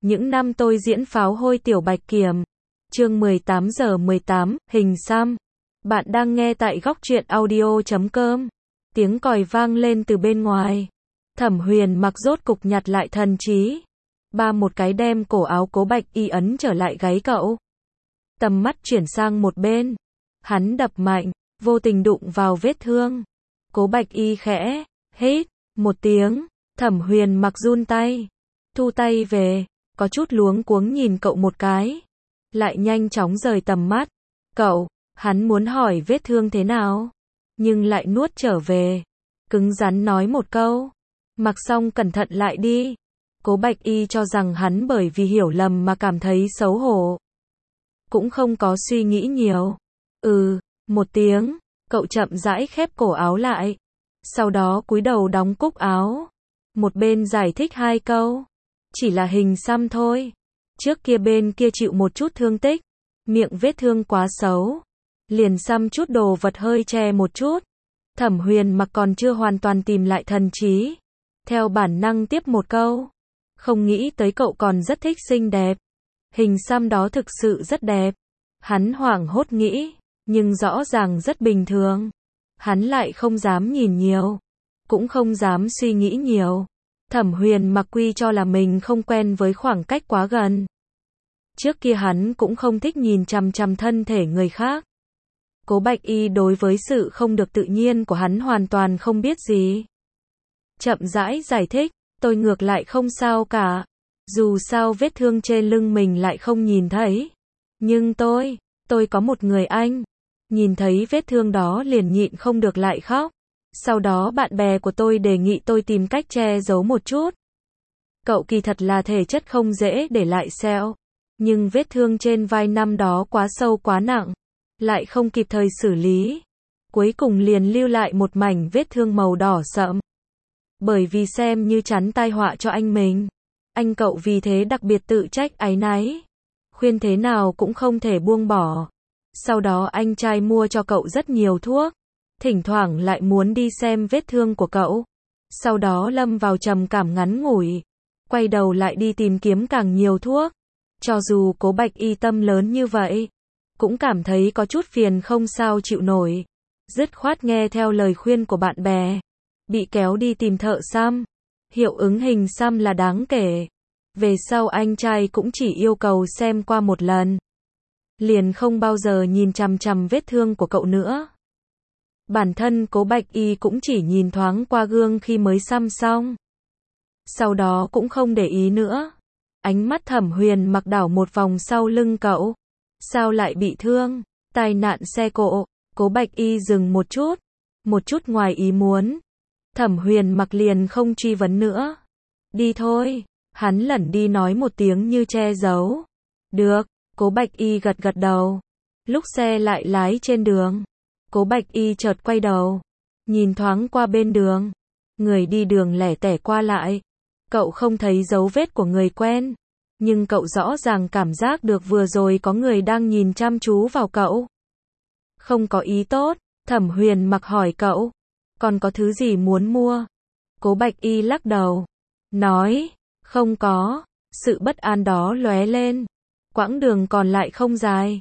Những năm tôi diễn pháo hôi Tiểu Bạch Kiểm. Chương 18:18, hình xăm. Bạn đang nghe tại Góc Truyện Audio.com. Tiếng còi vang lên từ bên ngoài. Thẩm Huyền mặc rốt cục nhặt lại thần trí. Ba một cái đem cổ áo Cố Bạch Y ấn trở lại gáy cậu. Tầm mắt chuyển sang một bên. Hắn đập mạnh, vô tình đụng vào vết thương. Cố Bạch Y khẽ hít một tiếng. Thẩm Huyền mặc run tay, thu tay về, có chút luống cuống nhìn cậu một cái, lại nhanh chóng rời tầm mắt. Cậu, hắn muốn hỏi vết thương thế nào, nhưng lại nuốt trở về, cứng rắn nói một câu, mặc xong cẩn thận lại đi. Cố Bạch Y cho rằng hắn bởi vì hiểu lầm mà cảm thấy xấu hổ, cũng không có suy nghĩ nhiều. Một tiếng, cậu chậm rãi khép cổ áo lại, sau đó cúi đầu đóng cúc áo. Một bên giải thích hai câu, chỉ là hình xăm thôi. Trước kia bên kia chịu một chút thương tích, miệng vết thương quá xấu, liền xăm chút đồ vật hơi che một chút. Thẩm Huyền mặc còn chưa hoàn toàn tìm lại thần trí, theo bản năng tiếp một câu, không nghĩ tới cậu còn rất thích xinh đẹp. Hình xăm đó thực sự rất đẹp. Hắn hoảng hốt nghĩ, nhưng rõ ràng rất bình thường. Hắn lại không dám nhìn nhiều, cũng không dám suy nghĩ nhiều. Thẩm Huyền mặc quy cho là mình không quen với khoảng cách quá gần. Trước kia hắn cũng không thích nhìn chằm chằm thân thể người khác. Cố Bạch Y đối với sự không được tự nhiên của hắn hoàn toàn không biết gì. Chậm rãi giải thích, tôi ngược lại không sao cả. Dù sao vết thương trên lưng mình lại không nhìn thấy. Nhưng tôi có một người anh. Nhìn thấy vết thương đó liền nhịn không được lại khóc. Sau đó bạn bè của tôi đề nghị tôi tìm cách che giấu một chút. Cậu kỳ thật là thể chất không dễ để lại sẹo. Nhưng vết thương trên vai năm đó quá sâu quá nặng. Lại không kịp thời xử lý. Cuối cùng liền lưu lại một mảnh vết thương màu đỏ sậm. Bởi vì xem như chắn tai họa cho anh mình. Anh cậu vì thế đặc biệt tự trách áy náy. Khuyên thế nào cũng không thể buông bỏ. Sau đó anh trai mua cho cậu rất nhiều thuốc. Thỉnh thoảng lại muốn đi xem vết thương của cậu. Sau đó lâm vào trầm cảm ngắn ngủi. Quay đầu lại đi tìm kiếm càng nhiều thuốc. Cho dù Cố Bạch Y tâm lớn như vậy, cũng cảm thấy có chút phiền không sao chịu nổi. Dứt khoát nghe theo lời khuyên của bạn bè. Bị kéo đi tìm thợ xăm. Hiệu ứng hình xăm là đáng kể. Về sau anh trai cũng chỉ yêu cầu xem qua một lần. Liền không bao giờ nhìn chằm chằm vết thương của cậu nữa. Bản thân Cố Bạch Y cũng chỉ nhìn thoáng qua gương khi mới xăm xong. Sau đó cũng không để ý nữa. Ánh mắt Thẩm Huyền mặc đảo một vòng sau lưng cậu. Sao lại bị thương? Tai nạn xe cộ. Cố Bạch Y dừng một chút ngoài ý muốn. Thẩm Huyền mặc liền không truy vấn nữa. Đi thôi. Hắn lẩn đi nói một tiếng như che giấu. Được. Cố Bạch Y gật gật đầu. Lúc xe lại lái trên đường, Cố Bạch Y chợt quay đầu, nhìn thoáng qua bên đường. Người đi đường lẻ tẻ qua lại. Cậu không thấy dấu vết của người quen, nhưng cậu rõ ràng cảm giác được vừa rồi có người đang nhìn chăm chú vào cậu. Không có ý tốt. Thẩm Huyền mặc hỏi cậu, còn có thứ gì muốn mua? Cố Bạch Y lắc đầu, nói, không có. Sự bất an đó lóe lên. Quãng đường còn lại không dài.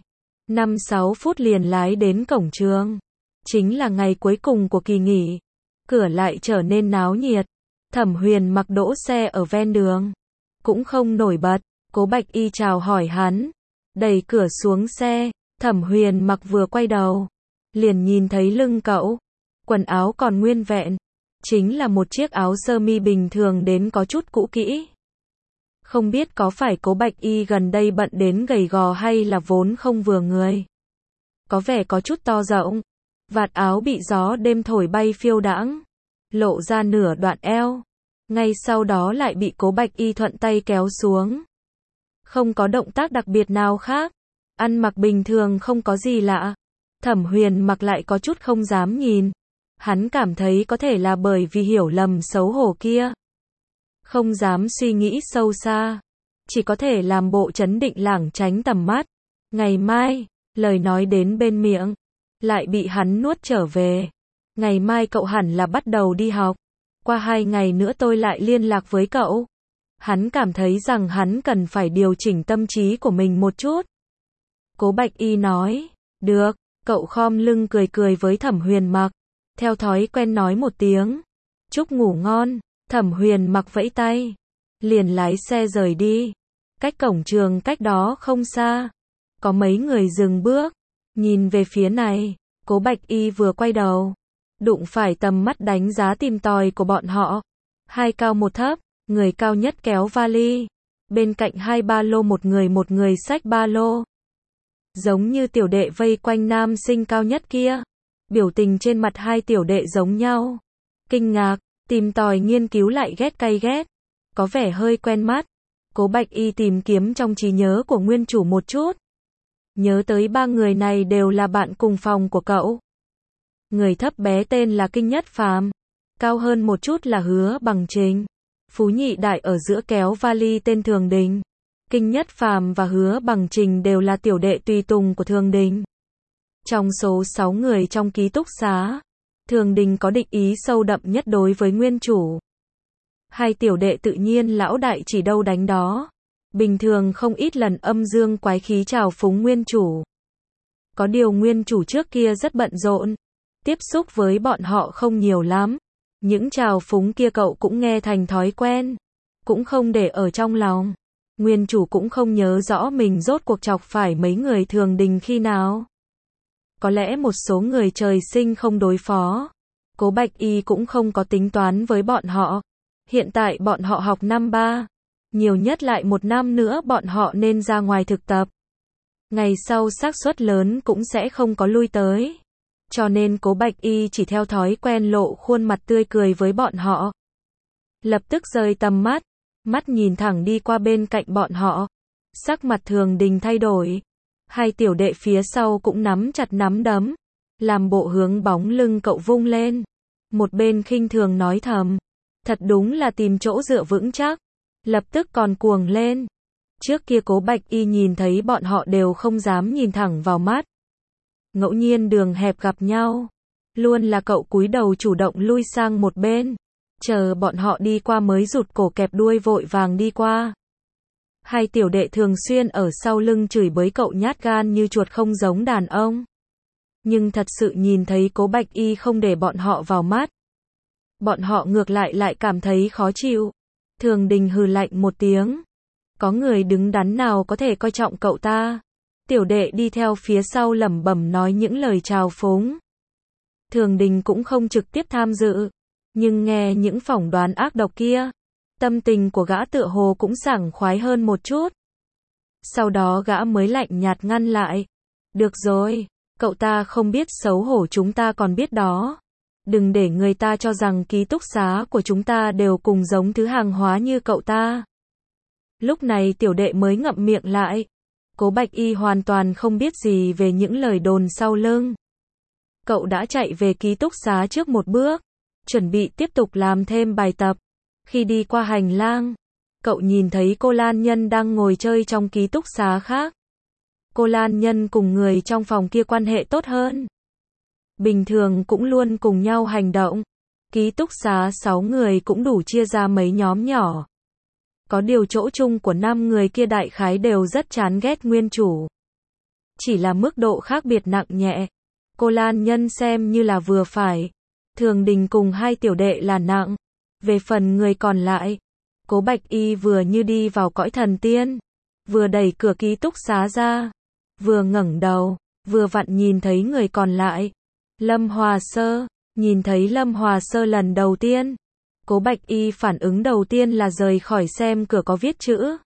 5-6 phút liền lái đến cổng trường. Chính là ngày cuối cùng của kỳ nghỉ. Cửa lại trở nên náo nhiệt. Thẩm Huyền mặc đỗ xe ở ven đường. Cũng không nổi bật. Cố Bạch Y chào hỏi hắn. Đẩy cửa xuống xe. Thẩm Huyền mặc vừa quay đầu, liền nhìn thấy lưng cậu. Quần áo còn nguyên vẹn. Chính là một chiếc áo sơ mi bình thường đến có chút cũ kỹ. Không biết có phải Cố Bạch Y gần đây bận đến gầy gò hay là vốn không vừa người. Có vẻ có chút to rộng. Vạt áo bị gió đêm thổi bay phiêu đãng, lộ ra nửa đoạn eo. Ngay sau đó lại bị Cố Bạch Y thuận tay kéo xuống. Không có động tác đặc biệt nào khác. Ăn mặc bình thường không có gì lạ. Thẩm Huyền mặc lại có chút không dám nhìn. Hắn cảm thấy có thể là bởi vì hiểu lầm xấu hổ kia. Không dám suy nghĩ sâu xa. Chỉ có thể làm bộ trấn định lảng tránh tầm mắt. Ngày mai, lời nói đến bên miệng, lại bị hắn nuốt trở về. Ngày mai cậu hẳn là bắt đầu đi học. Qua 2 ngày nữa tôi lại liên lạc với cậu. Hắn cảm thấy rằng hắn cần phải điều chỉnh tâm trí của mình một chút. Cố Bạch Y nói, được, cậu khom lưng cười cười với Thẩm Huyền Mặc, theo thói quen nói một tiếng, chúc ngủ ngon. Thẩm Huyền Mặc vẫy tay, liền lái xe rời đi. Cách cổng trường cách đó không xa, có mấy người dừng bước, nhìn về phía này. Cố Bạch Y vừa quay đầu, đụng phải tầm mắt đánh giá tìm tòi của bọn họ. Hai cao một thấp, người cao nhất kéo vali, bên cạnh hai ba lô, một người xách ba lô. Giống như tiểu đệ vây quanh nam sinh cao nhất kia. Biểu tình trên mặt hai tiểu đệ giống nhau. Kinh ngạc, tìm tòi, nghiên cứu, lại ghét, cay ghét. Có vẻ hơi quen mắt. Cố Bạch Y tìm kiếm trong trí nhớ của nguyên chủ một chút. Nhớ tới ba người này đều là bạn cùng phòng của cậu. Người thấp bé tên là Kinh Nhất Phàm, cao hơn một chút là Hứa Bằng Trình. Phú nhị đại ở giữa kéo vali tên Thường Đình. Kinh Nhất Phàm và Hứa Bằng Trình đều là tiểu đệ tùy tùng của Thường Đình. Trong số 6 người trong ký túc xá, Thường Đình có địch ý sâu đậm nhất đối với nguyên chủ. Hai tiểu đệ tự nhiên lão đại chỉ đâu đánh đó. Bình thường không ít lần âm dương quái khí trào phúng nguyên chủ. Có điều nguyên chủ trước kia rất bận rộn, tiếp xúc với bọn họ không nhiều lắm. Những trào phúng kia cậu cũng nghe thành thói quen, cũng không để ở trong lòng. Nguyên chủ cũng không nhớ rõ mình rốt cuộc chọc phải mấy người Thường Đình khi nào. Có lẽ một số người trời sinh không đối phó. Cố Bạch Y cũng không có tính toán với bọn họ. Hiện tại bọn họ học năm 3, nhiều nhất lại 1 năm nữa bọn họ nên ra ngoài thực tập. Ngày sau xác suất lớn cũng sẽ không có lui tới. Cho nên Cố Bạch Y chỉ theo thói quen lộ khuôn mặt tươi cười với bọn họ. Lập tức rời tầm mắt, mắt nhìn thẳng đi qua bên cạnh bọn họ. Sắc mặt Thường Đình thay đổi. Hai tiểu đệ phía sau cũng nắm chặt nắm đấm, làm bộ hướng bóng lưng cậu vung lên. Một bên khinh thường nói thầm, thật đúng là tìm chỗ dựa vững chắc. Lập tức còn cuồng lên. Trước kia Cố Bạch Y nhìn thấy bọn họ đều không dám nhìn thẳng vào mắt. Ngẫu nhiên đường hẹp gặp nhau, luôn là cậu cúi đầu chủ động lui sang một bên, chờ bọn họ đi qua mới rụt cổ kẹp đuôi vội vàng đi qua. Hai tiểu đệ thường xuyên ở sau lưng chửi bới cậu nhát gan như chuột không giống đàn ông. Nhưng thật sự nhìn thấy Cố Bạch Y không để bọn họ vào mắt, bọn họ ngược lại cảm thấy khó chịu. Thường Đình hừ lạnh một tiếng. Có người đứng đắn nào có thể coi trọng cậu ta? Tiểu đệ đi theo phía sau lẩm bẩm nói những lời trào phúng. Thường Đình cũng không trực tiếp tham dự, nhưng nghe những phỏng đoán ác độc kia, tâm tình của gã tựa hồ cũng sảng khoái hơn một chút. Sau đó gã mới lạnh nhạt ngăn lại. Được rồi, cậu ta không biết xấu hổ, chúng ta còn biết đó. Đừng để người ta cho rằng ký túc xá của chúng ta đều cùng giống thứ hàng hóa như cậu ta. Lúc này tiểu đệ mới ngậm miệng lại. Cố Bạch Y hoàn toàn không biết gì về những lời đồn sau lưng. Cậu đã chạy về ký túc xá trước một bước, chuẩn bị tiếp tục làm thêm bài tập. Khi đi qua hành lang, cậu nhìn thấy cô Lan Nhân đang ngồi chơi trong ký túc xá khác. Cô Lan Nhân cùng người trong phòng kia quan hệ tốt hơn. Bình thường cũng luôn cùng nhau hành động. Ký túc xá 6 người cũng đủ chia ra mấy nhóm nhỏ. Có điều chỗ chung của 5 người kia đại khái đều rất chán ghét nguyên chủ. Chỉ là mức độ khác biệt nặng nhẹ. Cô Lan Nhân xem như là vừa phải. Thường Đình cùng hai tiểu đệ là nặng. Về phần người còn lại, Cố Bạch Y vừa như đi vào cõi thần tiên. Vừa đẩy cửa ký túc xá ra, vừa ngẩng đầu, vừa vặn nhìn thấy người còn lại. Lâm Hòa Sơ. Nhìn thấy Lâm Hòa Sơ lần đầu tiên, Cố Bạch Y phản ứng đầu tiên là rời khỏi xem cửa có viết chữ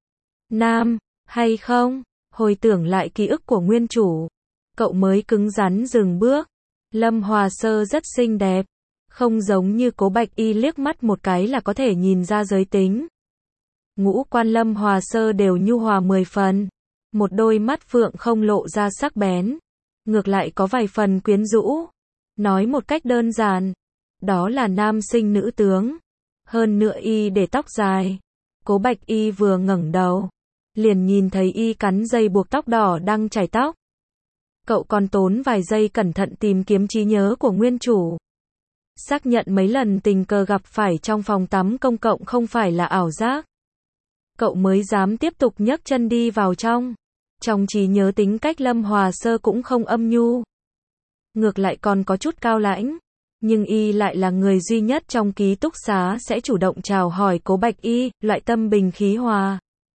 nam hay không. Hồi tưởng lại ký ức của nguyên chủ, cậu mới cứng rắn dừng bước. Lâm Hòa Sơ rất xinh đẹp, không giống như Cố Bạch Y liếc mắt một cái là có thể nhìn ra giới tính. Ngũ quan Lâm Hòa Sơ đều nhu hòa 10 phần, một đôi mắt phượng không lộ ra sắc bén, ngược lại có vài phần quyến rũ. Nói một cách đơn giản, đó là nam sinh nữ tướng. Hơn nữa y để tóc dài. Cố Bạch Y vừa ngẩng đầu, liền nhìn thấy y cắn dây buộc tóc đỏ đang chảy tóc. Cậu còn tốn vài giây cẩn thận tìm kiếm trí nhớ của nguyên chủ, xác nhận mấy lần tình cờ gặp phải trong phòng tắm công cộng không phải là ảo giác. cậu mới dám tiếp tục nhấc chân đi vào trong. Trong trí nhớ tính cách Lâm Hòa Sơ cũng không âm nhu. Ngược lại còn có chút cao lãnh. Nhưng y lại là người duy nhất trong ký túc xá sẽ chủ động chào hỏi Cố Bạch Y, loại tâm bình khí hòa.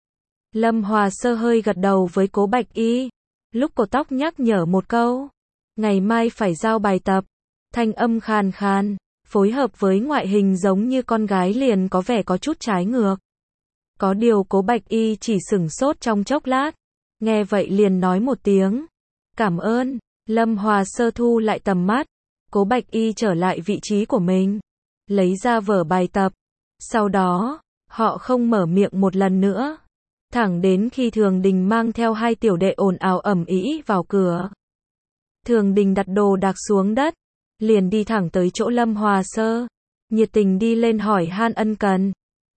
Lâm Hòa Sơ hơi gật đầu với Cố Bạch Y. Lúc cô tóc nhắc nhở một câu. Ngày mai phải giao bài tập. Thanh âm khàn khàn, phối hợp với ngoại hình giống như con gái liền có vẻ có chút trái ngược. Có điều Cố Bạch Y chỉ sửng sốt trong chốc lát. Nghe vậy liền nói một tiếng. Cảm ơn. Lâm Hòa Sơ thu lại tầm mắt. Cố Bạch Y trở lại vị trí của mình. Lấy ra vở bài tập. Sau đó, họ không mở miệng một lần nữa. Thẳng đến khi Thường Đình mang theo hai tiểu đệ ồn ào ầm ĩ vào cửa. Thường Đình đặt đồ đạc xuống đất. Liền đi thẳng tới chỗ Lâm Hòa Sơ. Nhiệt tình đi lên hỏi han ân cần.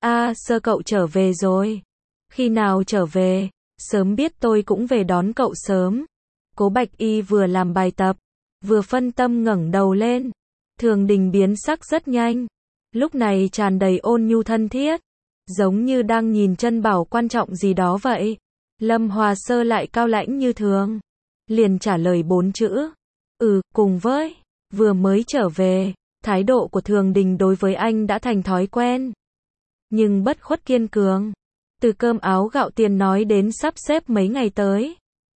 Sơ cậu trở về rồi. Khi nào trở về? Sớm biết tôi cũng về đón cậu sớm. Cố Bạch Y vừa làm bài tập, vừa phân tâm ngẩng đầu lên. Thường Đình biến sắc rất nhanh. Lúc này tràn đầy ôn nhu thân thiết. Giống như đang nhìn chân bảo quan trọng gì đó vậy. Lâm Hòa Sơ lại cao lãnh như thường. Liền trả lời 4 chữ. Cùng với. Vừa mới trở về, thái độ của Thường Đình đối với anh đã thành thói quen. Nhưng bất khuất kiên cường. Từ cơm áo gạo tiền nói đến sắp xếp mấy ngày tới.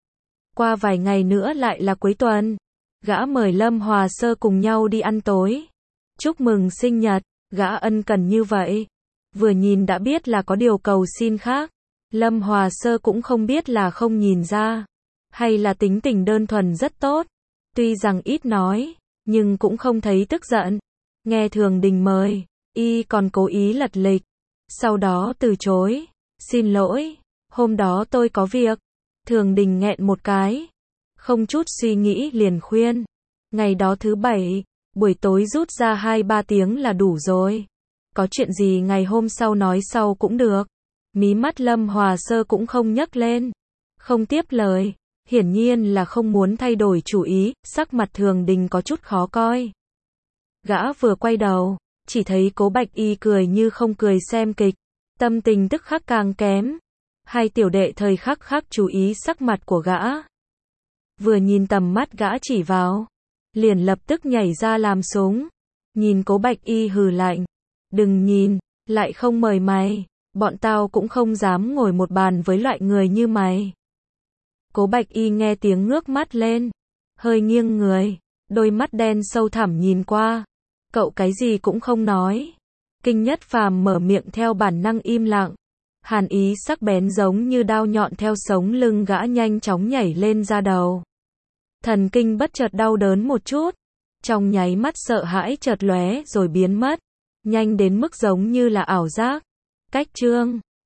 Qua vài ngày nữa lại là cuối tuần. Gã mời Lâm Hòa Sơ cùng nhau đi ăn tối. Chúc mừng sinh nhật, gã ân cần như vậy. Vừa nhìn đã biết là có điều cầu xin khác. Lâm Hòa Sơ cũng không biết là không nhìn ra. Hay là tính tình đơn thuần rất tốt. Tuy rằng ít nói, nhưng cũng không thấy tức giận. Nghe Thường Đình mời, y còn cố ý lật lịch. Sau đó từ chối. Xin lỗi, hôm đó tôi có việc. Thường Đình nghẹn một cái. Không chút suy nghĩ liền khuyên. Ngày đó thứ Bảy, buổi tối rút ra 2-3 tiếng là đủ rồi. Có chuyện gì ngày hôm sau nói sau cũng được. Mí mắt Lâm Hòa Sơ cũng không nhấc lên. Không tiếp lời. Hiển nhiên là không muốn thay đổi chủ ý, sắc mặt Thường Đình có chút khó coi. Gã vừa quay đầu, chỉ thấy Cố Bạch Y cười như không cười xem kịch. Tâm tình tức khắc càng kém. Hai tiểu đệ thời khắc khắc chú ý sắc mặt của gã. Vừa nhìn tầm mắt gã chỉ vào, liền lập tức nhảy ra làm súng. Nhìn Cố Bạch Y hừ lạnh. Đừng nhìn, lại không mời mày. Bọn tao cũng không dám ngồi một bàn với loại người như mày. Cố Bạch Y nghe tiếng ngước mắt lên. Hơi nghiêng người. Đôi mắt đen sâu thẳm nhìn qua. Cậu cái gì cũng không nói. Kinh Nhất Phàm mở miệng theo bản năng im lặng. Hàn ý sắc bén giống như đao nhọn theo sống lưng gã nhanh chóng nhảy lên da đầu. Thần kinh bất chợt đau đớn một chút. Trong nháy mắt sợ hãi chợt lóe rồi biến mất. Nhanh đến mức giống như là ảo giác. Cách chương